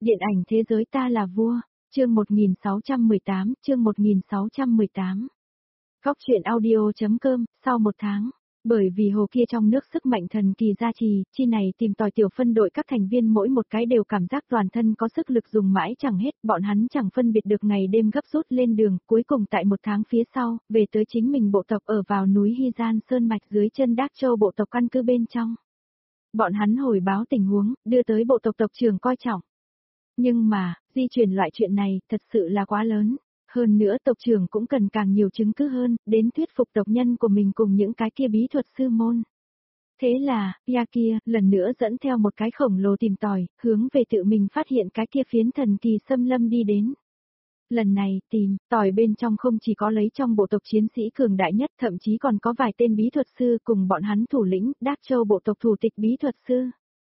Điện ảnh thế giới ta là vua, chương 1618, chương 1618. Góc truyện audio.com, sau một tháng. Bởi vì hồ kia trong nước sức mạnh thần kỳ gia trì, chi này tìm tòi tiểu phân đội các thành viên mỗi một cái đều cảm giác toàn thân có sức lực dùng mãi chẳng hết, bọn hắn chẳng phân biệt được ngày đêm gấp rút lên đường, cuối cùng tại một tháng phía sau, về tới chính mình bộ tộc ở vào núi Hy Gian Sơn Mạch dưới chân Đác Châu bộ tộc căn cứ bên trong. Bọn hắn hồi báo tình huống, đưa tới bộ tộc tộc trưởng coi trọng. Nhưng mà, di chuyển loại chuyện này thật sự là quá lớn. Hơn nữa tộc trưởng cũng cần càng nhiều chứng cứ hơn, đến thuyết phục tộc nhân của mình cùng những cái kia bí thuật sư môn. Thế là, Kia, lần nữa dẫn theo một cái khổng lồ tìm tòi, hướng về tự mình phát hiện cái kia phiến thần kỳ xâm lâm đi đến. Lần này, tìm, tòi bên trong không chỉ có lấy trong bộ tộc chiến sĩ cường đại nhất, thậm chí còn có vài tên bí thuật sư cùng bọn hắn thủ lĩnh, Đác Châu bộ tộc thủ tịch bí thuật sư.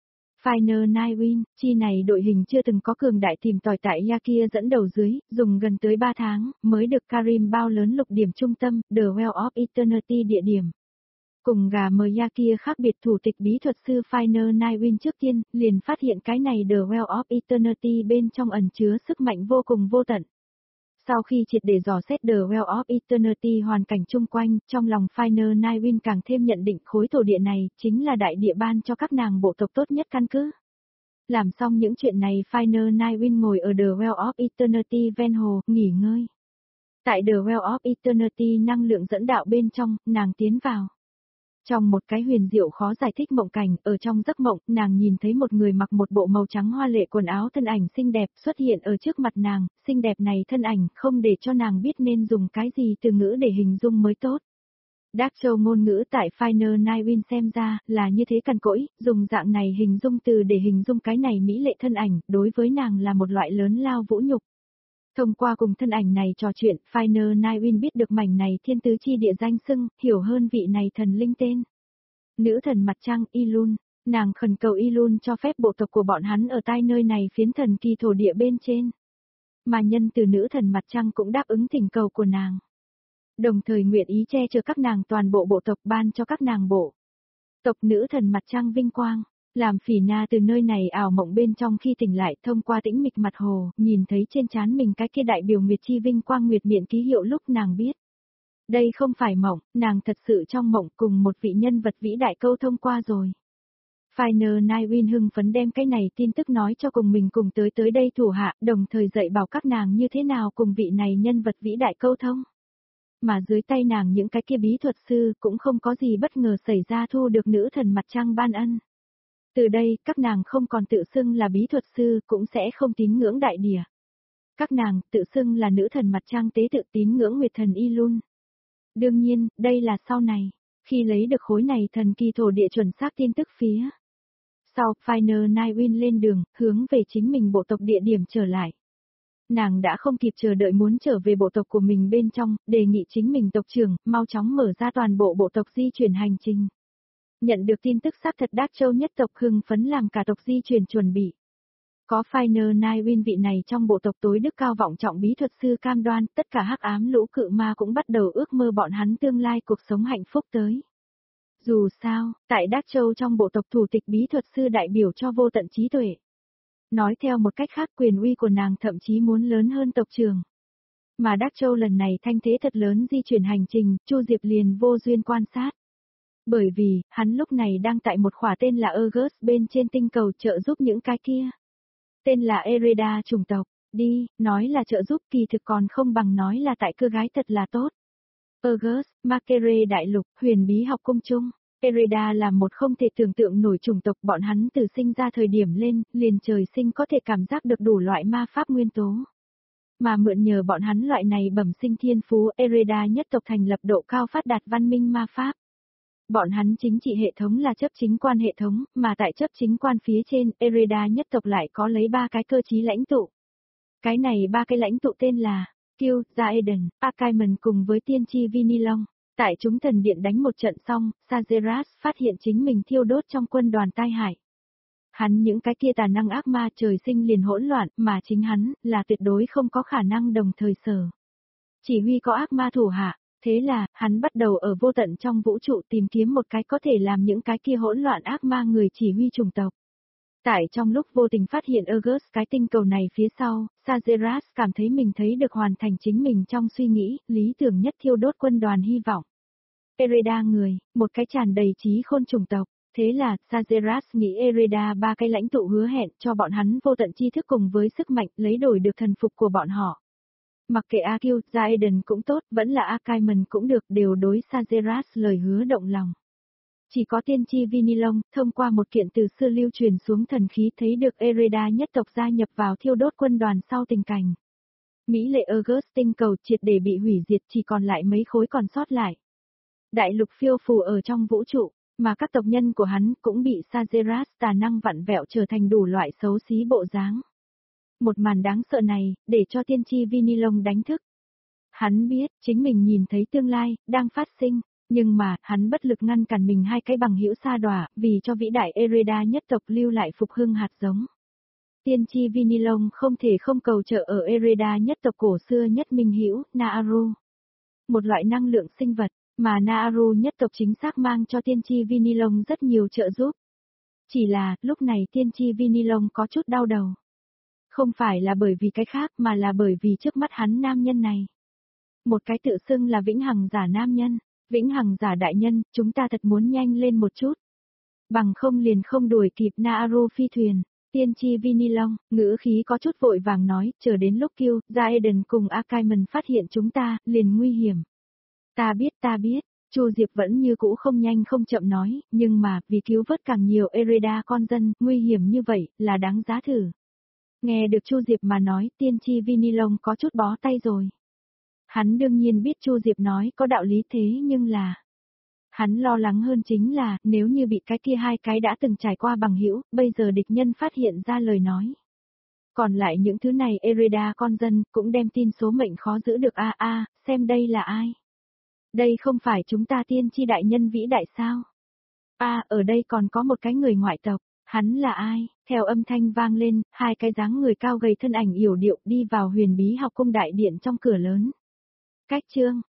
Final Nightwing, chi này đội hình chưa từng có cường đại tìm tòi tại Kia dẫn đầu dưới, dùng gần tới 3 tháng, mới được Karim bao lớn lục điểm trung tâm, The Well of Eternity địa điểm. Cùng gà mờ Kia khác biệt thủ tịch bí thuật sư Final Nightwing trước tiên, liền phát hiện cái này The Well of Eternity bên trong ẩn chứa sức mạnh vô cùng vô tận. Sau khi triệt để dò xét The Well of Eternity hoàn cảnh chung quanh, trong lòng Final Nightwing càng thêm nhận định khối thổ địa này, chính là đại địa ban cho các nàng bộ tộc tốt nhất căn cứ. Làm xong những chuyện này Final Nightwing ngồi ở The Well of Eternity ven hồ, nghỉ ngơi. Tại The Well of Eternity năng lượng dẫn đạo bên trong, nàng tiến vào. Trong một cái huyền diệu khó giải thích mộng cảnh, ở trong giấc mộng, nàng nhìn thấy một người mặc một bộ màu trắng hoa lệ quần áo thân ảnh xinh đẹp xuất hiện ở trước mặt nàng, xinh đẹp này thân ảnh không để cho nàng biết nên dùng cái gì từ ngữ để hình dung mới tốt. Đác Châu ngôn ngữ tại Final Nightwing xem ra là như thế cằn cỗi, dùng dạng này hình dung từ để hình dung cái này mỹ lệ thân ảnh, đối với nàng là một loại lớn lao vũ nhục. Thông qua cùng thân ảnh này trò chuyện, Final Nightwing biết được mảnh này thiên tứ chi địa danh xưng, hiểu hơn vị này thần linh tên. Nữ thần mặt trăng Ilun, nàng khẩn cầu Ilun cho phép bộ tộc của bọn hắn ở tai nơi này phiến thần kỳ thổ địa bên trên. Mà nhân từ nữ thần mặt trăng cũng đáp ứng thỉnh cầu của nàng. Đồng thời nguyện ý che chở các nàng toàn bộ bộ tộc ban cho các nàng bộ tộc nữ thần mặt trăng vinh quang. Làm Phỉ Na từ nơi này ảo mộng bên trong khi tỉnh lại thông qua tĩnh mịch mặt hồ, nhìn thấy trên trán mình cái kia đại biểu nguyệt chi vinh quang nguyệt miệng ký hiệu lúc nàng biết. Đây không phải mộng, nàng thật sự trong mộng cùng một vị nhân vật vĩ đại câu thông qua rồi. Final Nightwing hưng phấn đem cái này tin tức nói cho cùng mình cùng tới đây thủ hạ, đồng thời dạy bảo các nàng như thế nào cùng vị này nhân vật vĩ đại câu thông. Mà dưới tay nàng những cái kia bí thuật sư cũng không có gì bất ngờ xảy ra thu được nữ thần mặt trăng ban ân. Từ đây, các nàng không còn tự xưng là bí thuật sư, cũng sẽ không tín ngưỡng đại địa. Các nàng tự xưng là nữ thần mặt trăng tế tự tín ngưỡng nguyệt thần Ilun. Đương nhiên, đây là sau này, khi lấy được khối này thần kỳ thổ địa chuẩn xác tin tức phía. Sau, Final Nightwing lên đường, hướng về chính mình bộ tộc địa điểm trở lại. Nàng đã không kịp chờ đợi muốn trở về bộ tộc của mình bên trong, đề nghị chính mình tộc trưởng, mau chóng mở ra toàn bộ tộc di chuyển hành trình. Nhận được tin tức xác thật Đác Châu nhất tộc hưng phấn làm cả tộc di chuyển chuẩn bị. Có Final Nightwing vị này trong bộ tộc tối đức cao vọng trọng bí thuật sư cam đoan, tất cả hắc ám lũ cự ma cũng bắt đầu ước mơ bọn hắn tương lai cuộc sống hạnh phúc tới. Dù sao, tại Đác Châu trong bộ tộc thủ tịch bí thuật sư đại biểu cho vô tận trí tuệ. Nói theo một cách khác quyền uy của nàng thậm chí muốn lớn hơn tộc trưởng. Mà Đác Châu lần này thanh thế thật lớn di chuyển hành trình, Chu Diệp liền vô duyên quan sát. Bởi vì, hắn lúc này đang tại một khỏa tên là August bên trên tinh cầu trợ giúp những cái kia. Tên là Ereda chủng tộc, đi, nói là trợ giúp kỳ thực còn không bằng nói là tại cưa gái thật là tốt. August, Makere đại lục, huyền bí học cung chung. Ereda là một không thể tưởng tượng nổi chủng tộc bọn hắn từ sinh ra thời điểm lên, liền trời sinh có thể cảm giác được đủ loại ma pháp nguyên tố. Mà mượn nhờ bọn hắn loại này bẩm sinh thiên phú Ereda nhất tộc thành lập độ cao phát đạt văn minh ma pháp. Bọn hắn chính trị hệ thống là chấp chính quan hệ thống, mà tại chấp chính quan phía trên, Ereda nhất tộc lại có lấy 3 cái cơ chí lãnh tụ. Cái này 3 cái lãnh tụ tên là Kill, Jaeden, Akaimon cùng với tiên tri Vinilong. Tại chúng thần điện đánh một trận xong, Sageras phát hiện chính mình thiêu đốt trong quân đoàn tai hại. Hắn những cái kia tà năng ác ma trời sinh liền hỗn loạn, mà chính hắn là tuyệt đối không có khả năng đồng thời sở. Chỉ huy có ác ma thủ hạ. Thế là, hắn bắt đầu ở vô tận trong vũ trụ tìm kiếm một cái có thể làm những cái kia hỗn loạn ác ma người chỉ huy chủng tộc. Tại trong lúc vô tình phát hiện August cái tinh cầu này phía sau, Sageras cảm thấy mình thấy được hoàn thành chính mình trong suy nghĩ, lý tưởng nhất thiêu đốt quân đoàn hy vọng. Ereda người, một cái tràn đầy trí khôn chủng tộc. Thế là, Sageras nghĩ Ereda ba cái lãnh tụ hứa hẹn cho bọn hắn vô tận tri thức cùng với sức mạnh lấy đổi được thần phục của bọn họ. Mặc kệ Akil, Jaeden cũng tốt, vẫn là Akaimon cũng được, đều đối Sageras lời hứa động lòng. Chỉ có tiên tri Vinilong, thông qua một kiện từ xưa lưu truyền xuống thần khí thấy được Ereda nhất tộc gia nhập vào thiêu đốt quân đoàn sau tình cảnh. Mỹ lệ August tinh cầu triệt để bị hủy diệt, chỉ còn lại mấy khối còn sót lại. Đại lục phiêu phù ở trong vũ trụ, mà các tộc nhân của hắn cũng bị Sageras tà năng vặn vẹo trở thành đủ loại xấu xí bộ dáng. Một màn đáng sợ này, để cho tiên tri Vinilong đánh thức. Hắn biết, chính mình nhìn thấy tương lai, đang phát sinh, nhưng mà, hắn bất lực ngăn cản mình hai cái bằng hữu sa đọa, vì cho vĩ đại Ereda nhất tộc lưu lại phục hưng hạt giống. Tiên tri Vinilong không thể không cầu trợ ở Ereda nhất tộc cổ xưa nhất minh hữu, Naaru. Một loại năng lượng sinh vật, mà Naaru nhất tộc chính xác mang cho tiên tri Vinilong rất nhiều trợ giúp. Chỉ là, lúc này tiên tri Vinilong có chút đau đầu. Không phải là bởi vì cái khác mà là bởi vì trước mắt hắn nam nhân này. Một cái tự xưng là vĩnh hằng giả nam nhân, vĩnh hằng giả đại nhân, chúng ta thật muốn nhanh lên một chút. Bằng không liền không đuổi kịp Naaru phi thuyền. Tiên tri Vinilong, ngữ khí có chút vội vàng nói, chờ đến lúc Kill, Jaeden cùng Akaimon phát hiện chúng ta, liền nguy hiểm. Ta biết, Chu Diệp vẫn như cũ không nhanh không chậm nói, nhưng mà, vì cứu vớt càng nhiều Ereda con dân, nguy hiểm như vậy, là đáng giá thử. Nghe được Chu Diệp mà nói, tiên tri Vinilong có chút bó tay rồi. Hắn đương nhiên biết Chu Diệp nói có đạo lý thế nhưng là... Hắn lo lắng hơn chính là, nếu như bị cái kia hai cái đã từng trải qua bằng hữu, bây giờ địch nhân phát hiện ra lời nói. Còn lại những thứ này Ereda con dân, cũng đem tin số mệnh khó giữ được xem đây là ai. Đây không phải chúng ta tiên tri đại nhân vĩ đại sao? Ở đây còn có một cái người ngoại tộc, hắn là ai? Theo âm thanh vang lên, hai cái dáng người cao gầy thân ảnh yểu điệu đi vào huyền bí học cung đại điện trong cửa lớn. Cách chương